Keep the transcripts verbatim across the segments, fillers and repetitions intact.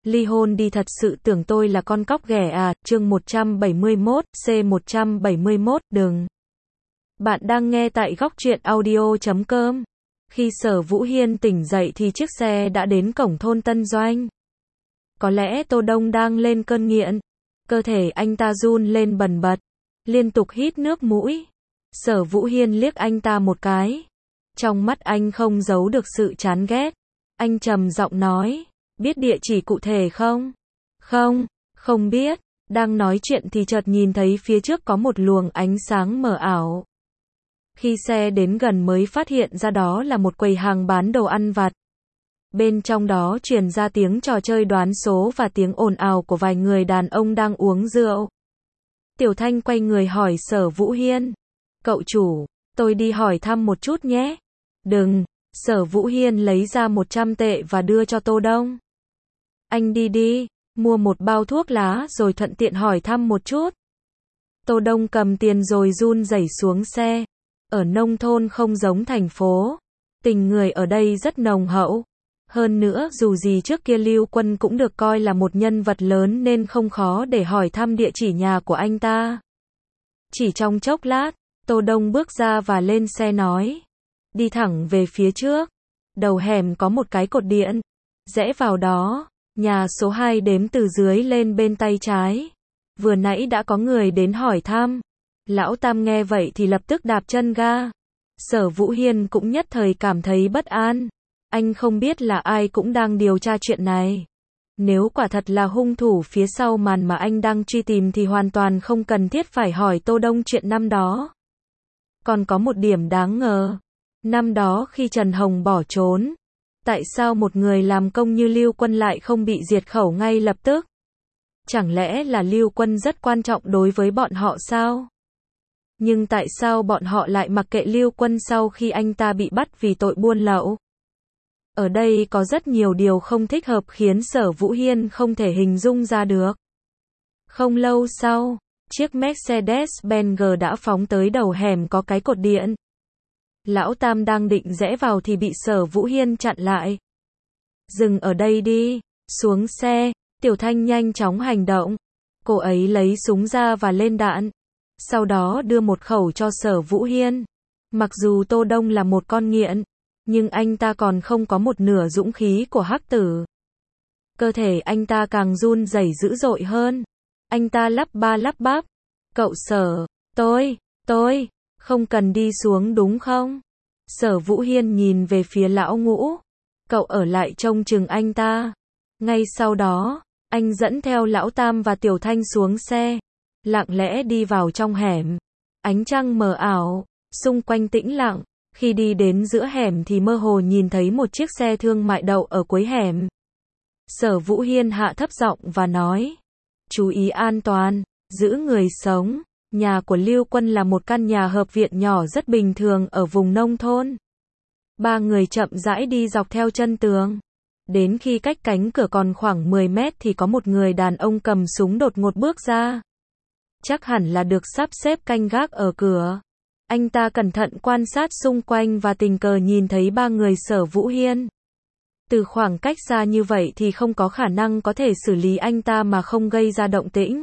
ly hôn đi, thật sự tưởng tôi là con cóc ghẻ à, chương một trăm bảy mươi mốt, C một trăm bảy mươi mốt, đừng. Bạn đang nghe tại góc truyện audio chấm com. Khi Sở Vũ Hiên tỉnh dậy thì chiếc xe đã đến cổng thôn Tân Doanh. Có lẽ Tô Đông đang lên cơn nghiện. Cơ thể anh ta run lên bần bật, liên tục hít nước mũi. Sở Vũ Hiên liếc anh ta một cái. Trong mắt anh không giấu được sự chán ghét. Anh trầm giọng nói, biết địa chỉ cụ thể không? Không, không biết. Đang nói chuyện thì chợt nhìn thấy phía trước có một luồng ánh sáng mờ ảo. Khi xe đến gần mới phát hiện ra đó là một quầy hàng bán đồ ăn vặt. Bên trong đó truyền ra tiếng trò chơi đoán số và tiếng ồn ào của vài người đàn ông đang uống rượu. Tiểu Thanh quay người hỏi Sở Vũ Hiên, cậu chủ, tôi đi hỏi thăm một chút nhé. Đừng. Sở Vũ Hiên lấy ra một trăm tệ và đưa cho Tô Đông. Anh đi đi, mua một bao thuốc lá rồi thuận tiện hỏi thăm một chút. Tô Đông cầm tiền rồi run rẩy xuống xe. Ở nông thôn không giống thành phố, tình người ở đây rất nồng hậu. Hơn nữa dù gì trước kia Lưu Quân cũng được coi là một nhân vật lớn nên không khó để hỏi thăm địa chỉ nhà của anh ta. Chỉ trong chốc lát, Tô Đông bước ra và lên xe nói, đi thẳng về phía trước. Đầu hẻm có một cái cột điện, rẽ vào đó, nhà số hai đếm từ dưới lên bên tay trái. Vừa nãy đã có người đến hỏi thăm. Lão Tam nghe vậy thì lập tức đạp chân ga. Sở Vũ Hiên cũng nhất thời cảm thấy bất an. Anh không biết là ai cũng đang điều tra chuyện này. Nếu quả thật là hung thủ phía sau màn mà anh đang truy tìm thì hoàn toàn không cần thiết phải hỏi Tô Đông chuyện năm đó. Còn có một điểm đáng ngờ. Năm đó khi Trần Hồng bỏ trốn, tại sao một người làm công như Lưu Quân lại không bị diệt khẩu ngay lập tức? Chẳng lẽ là Lưu Quân rất quan trọng đối với bọn họ sao? Nhưng tại sao bọn họ lại mặc kệ Lưu Quân sau khi anh ta bị bắt vì tội buôn lậu? Ở đây có rất nhiều điều không thích hợp khiến Sở Vũ Hiên không thể hình dung ra được. Không lâu sau, chiếc Mercedes-Benz đã phóng tới đầu hẻm có cái cột điện. Lão Tam đang định rẽ vào thì bị Sở Vũ Hiên chặn lại. Dừng ở đây đi, xuống xe. Tiểu Thanh nhanh chóng hành động. Cô ấy lấy súng ra và lên đạn. Sau đó đưa một khẩu cho Sở Vũ Hiên. Mặc dù Tô Đông là một con nghiện, nhưng anh ta còn không có một nửa dũng khí của hắc tử. Cơ thể anh ta càng run rẩy dữ dội hơn. Anh ta lắp ba lắp bắp. Cậu Sở, tôi, tôi, không cần đi xuống đúng không? Sở Vũ Hiên nhìn về phía lão Ngũ. Cậu ở lại trông chừng anh ta. Ngay sau đó, anh dẫn theo lão Tam và Tiểu Thanh xuống xe. Lặng lẽ đi vào trong hẻm. Ánh trăng mờ ảo, xung quanh tĩnh lặng. Khi đi đến giữa hẻm thì mơ hồ nhìn thấy một chiếc xe thương mại đậu ở cuối hẻm. Sở Vũ Hiên hạ thấp giọng và nói, chú ý an toàn, giữ người sống. Nhà của Lưu Quân là một căn nhà hợp viện nhỏ rất bình thường ở vùng nông thôn. Ba người chậm rãi đi dọc theo chân tường. Đến khi cách cánh cửa còn khoảng mười mét thì có một người đàn ông cầm súng đột ngột bước ra. Chắc hẳn là được sắp xếp canh gác ở cửa. Anh ta cẩn thận quan sát xung quanh và tình cờ nhìn thấy ba người Sở Vũ Hiên. Từ khoảng cách xa như vậy thì không có khả năng có thể xử lý anh ta mà không gây ra động tĩnh.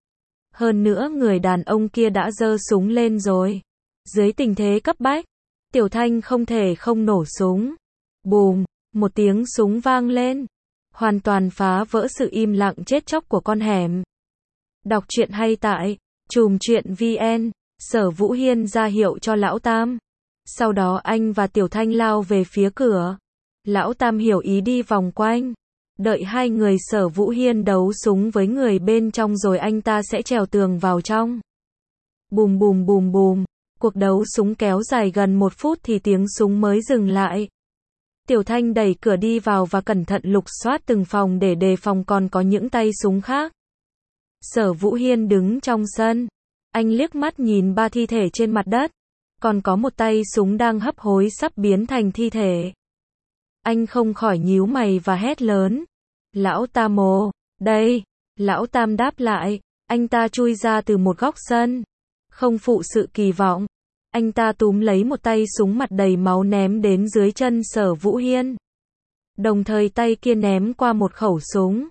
Hơn nữa người đàn ông kia đã giơ súng lên rồi. Dưới tình thế cấp bách, Tiểu Thanh không thể không nổ súng. Bùm, một tiếng súng vang lên. Hoàn toàn phá vỡ sự im lặng chết chóc của con hẻm. Đọc truyện hay tại chùm truyện vn. Sở Vũ Hiên ra hiệu cho Lão Tam. Sau đó anh và Tiểu Thanh lao về phía cửa. Lão Tam hiểu ý đi vòng quanh. Đợi hai người Sở Vũ Hiên đấu súng với người bên trong rồi anh ta sẽ trèo tường vào trong. Bùm bùm bùm bùm. Cuộc đấu súng kéo dài gần một phút thì tiếng súng mới dừng lại. Tiểu Thanh đẩy cửa đi vào và cẩn thận lục soát từng phòng để đề phòng còn có những tay súng khác. Sở Vũ Hiên đứng trong sân. Anh liếc mắt nhìn ba thi thể trên mặt đất. Còn có một tay súng đang hấp hối sắp biến thành thi thể. Anh không khỏi nhíu mày và hét lớn. Lão Tam ồ, đây. Lão Tam đáp lại. Anh ta chui ra từ một góc sân. Không phụ sự kỳ vọng. Anh ta túm lấy một tay súng mặt đầy máu ném đến dưới chân Sở Vũ Hiên. Đồng thời tay kia ném qua một khẩu súng.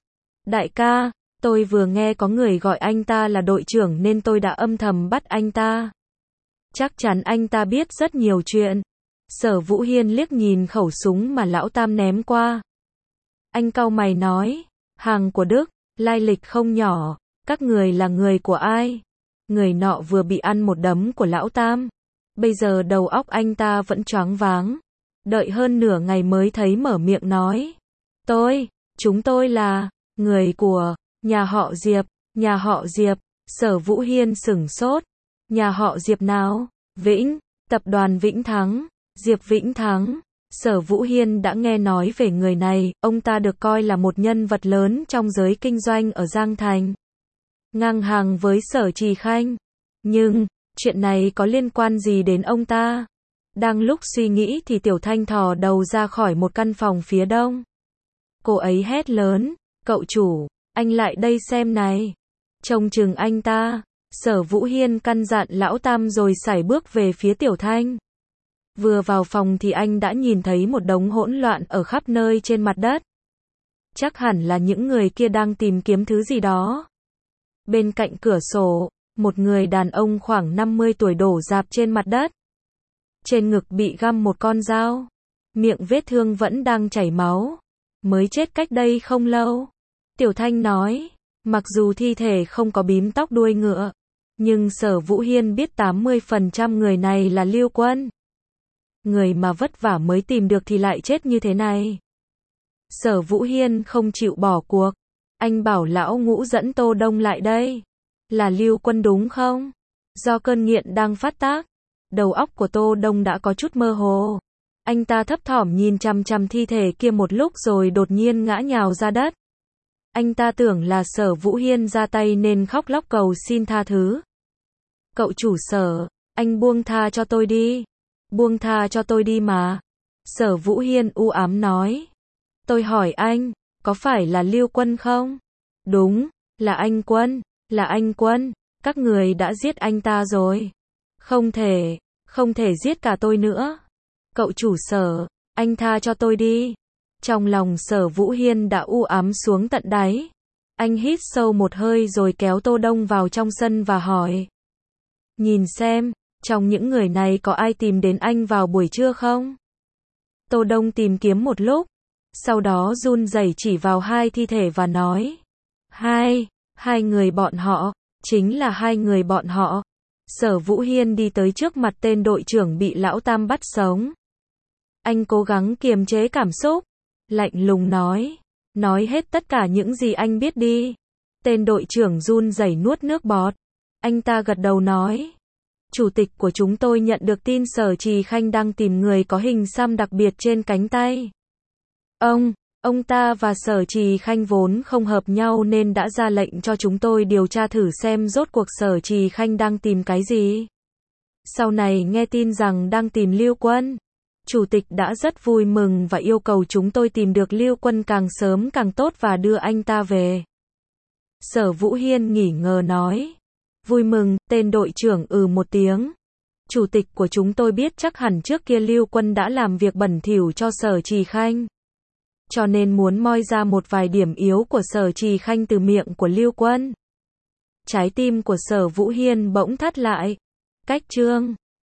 Đại ca, tôi vừa nghe có người gọi anh ta là đội trưởng nên tôi đã âm thầm bắt anh ta. Chắc chắn anh ta biết rất nhiều chuyện. Sở Vũ Hiên liếc nhìn khẩu súng mà lão Tam ném qua. Anh cau mày nói, hàng của Đức, lai lịch không nhỏ, các người là người của ai? Người nọ vừa bị ăn một đấm của lão Tam. Bây giờ đầu óc anh ta vẫn choáng váng. Đợi hơn nửa ngày mới thấy mở miệng nói. Tôi, chúng tôi là, người của, nhà họ Diệp, nhà họ Diệp. Sở Vũ Hiên sửng sốt. Nhà họ Diệp nào? Vĩnh, tập đoàn Vĩnh Thắng, Diệp Vĩnh Thắng. Sở Vũ Hiên đã nghe nói về người này, ông ta được coi là một nhân vật lớn trong giới kinh doanh ở Giang Thành. Ngang hàng với Sở Trì Khanh. Nhưng, chuyện này có liên quan gì đến ông ta? Đang lúc suy nghĩ thì Tiểu Thanh thò đầu ra khỏi một căn phòng phía đông. Cô ấy hét lớn, cậu chủ, anh lại đây xem này. Trông chừng anh ta. Sở Vũ Hiên căn dặn lão Tam rồi sải bước về phía Tiểu Thanh. Vừa vào phòng thì anh đã nhìn thấy một đống hỗn loạn ở khắp nơi trên mặt đất. Chắc hẳn là những người kia đang tìm kiếm thứ gì đó. Bên cạnh cửa sổ, một người đàn ông khoảng năm mươi tuổi đổ rạp trên mặt đất. Trên ngực bị găm một con dao. Miệng vết thương vẫn đang chảy máu. Mới chết cách đây không lâu. Tiểu Thanh nói, mặc dù thi thể không có bím tóc đuôi ngựa, nhưng Sở Vũ Hiên biết tám mươi phần trăm người này là Lưu Quân. Người mà vất vả mới tìm được thì lại chết như thế này. Sở Vũ Hiên không chịu bỏ cuộc. Anh bảo lão Ngũ dẫn Tô Đông lại đây. Là Lưu Quân đúng không? Do cơn nghiện đang phát tác, đầu óc của Tô Đông đã có chút mơ hồ. Anh ta thấp thỏm nhìn chằm chằm thi thể kia một lúc rồi đột nhiên ngã nhào ra đất. Anh ta tưởng là Sở Vũ Hiên ra tay nên khóc lóc cầu xin tha thứ. Cậu chủ Sở, anh buông tha cho tôi đi. Buông tha cho tôi đi mà. Sở Vũ Hiên u ám nói. Tôi hỏi anh, có phải là Lưu Quân không? Đúng, là anh Quân, là anh Quân. Các người đã giết anh ta rồi. Không thể, không thể giết cả tôi nữa. Cậu chủ Sở, anh tha cho tôi đi. Trong lòng Sở Vũ Hiên đã u ám xuống tận đáy. Anh hít sâu một hơi rồi kéo Tô Đông vào trong sân và hỏi. Nhìn xem, trong những người này có ai tìm đến anh vào buổi trưa không? Tô Đông tìm kiếm một lúc, sau đó run rẩy chỉ vào hai thi thể và nói. Hai, hai người bọn họ, chính là hai người bọn họ. Sở Vũ Hiên đi tới trước mặt tên đội trưởng bị lão Tam bắt sống. Anh cố gắng kiềm chế cảm xúc, lạnh lùng nói. Nói hết tất cả những gì anh biết đi. Tên đội trưởng run rẩy nuốt nước bọt. Anh ta gật đầu nói. Chủ tịch của chúng tôi nhận được tin Sở Trì Khanh đang tìm người có hình xăm đặc biệt trên cánh tay. Ông, ông ta và Sở Trì Khanh vốn không hợp nhau nên đã ra lệnh cho chúng tôi điều tra thử xem rốt cuộc Sở Trì Khanh đang tìm cái gì. Sau này nghe tin rằng đang tìm Lưu Quân, Chủ tịch đã rất vui mừng và yêu cầu chúng tôi tìm được Lưu Quân càng sớm càng tốt và đưa anh ta về. Sở Vũ Hiên nghỉ ngờ nói. Vui mừng, tên đội trưởng ừ một tiếng. Chủ tịch của chúng tôi biết chắc hẳn trước kia Lưu Quân đã làm việc bẩn thỉu cho Sở Trì Khanh. Cho nên muốn moi ra một vài điểm yếu của Sở Trì Khanh từ miệng của Lưu Quân. Trái tim của Sở Vũ Hiên bỗng thắt lại. Cách chương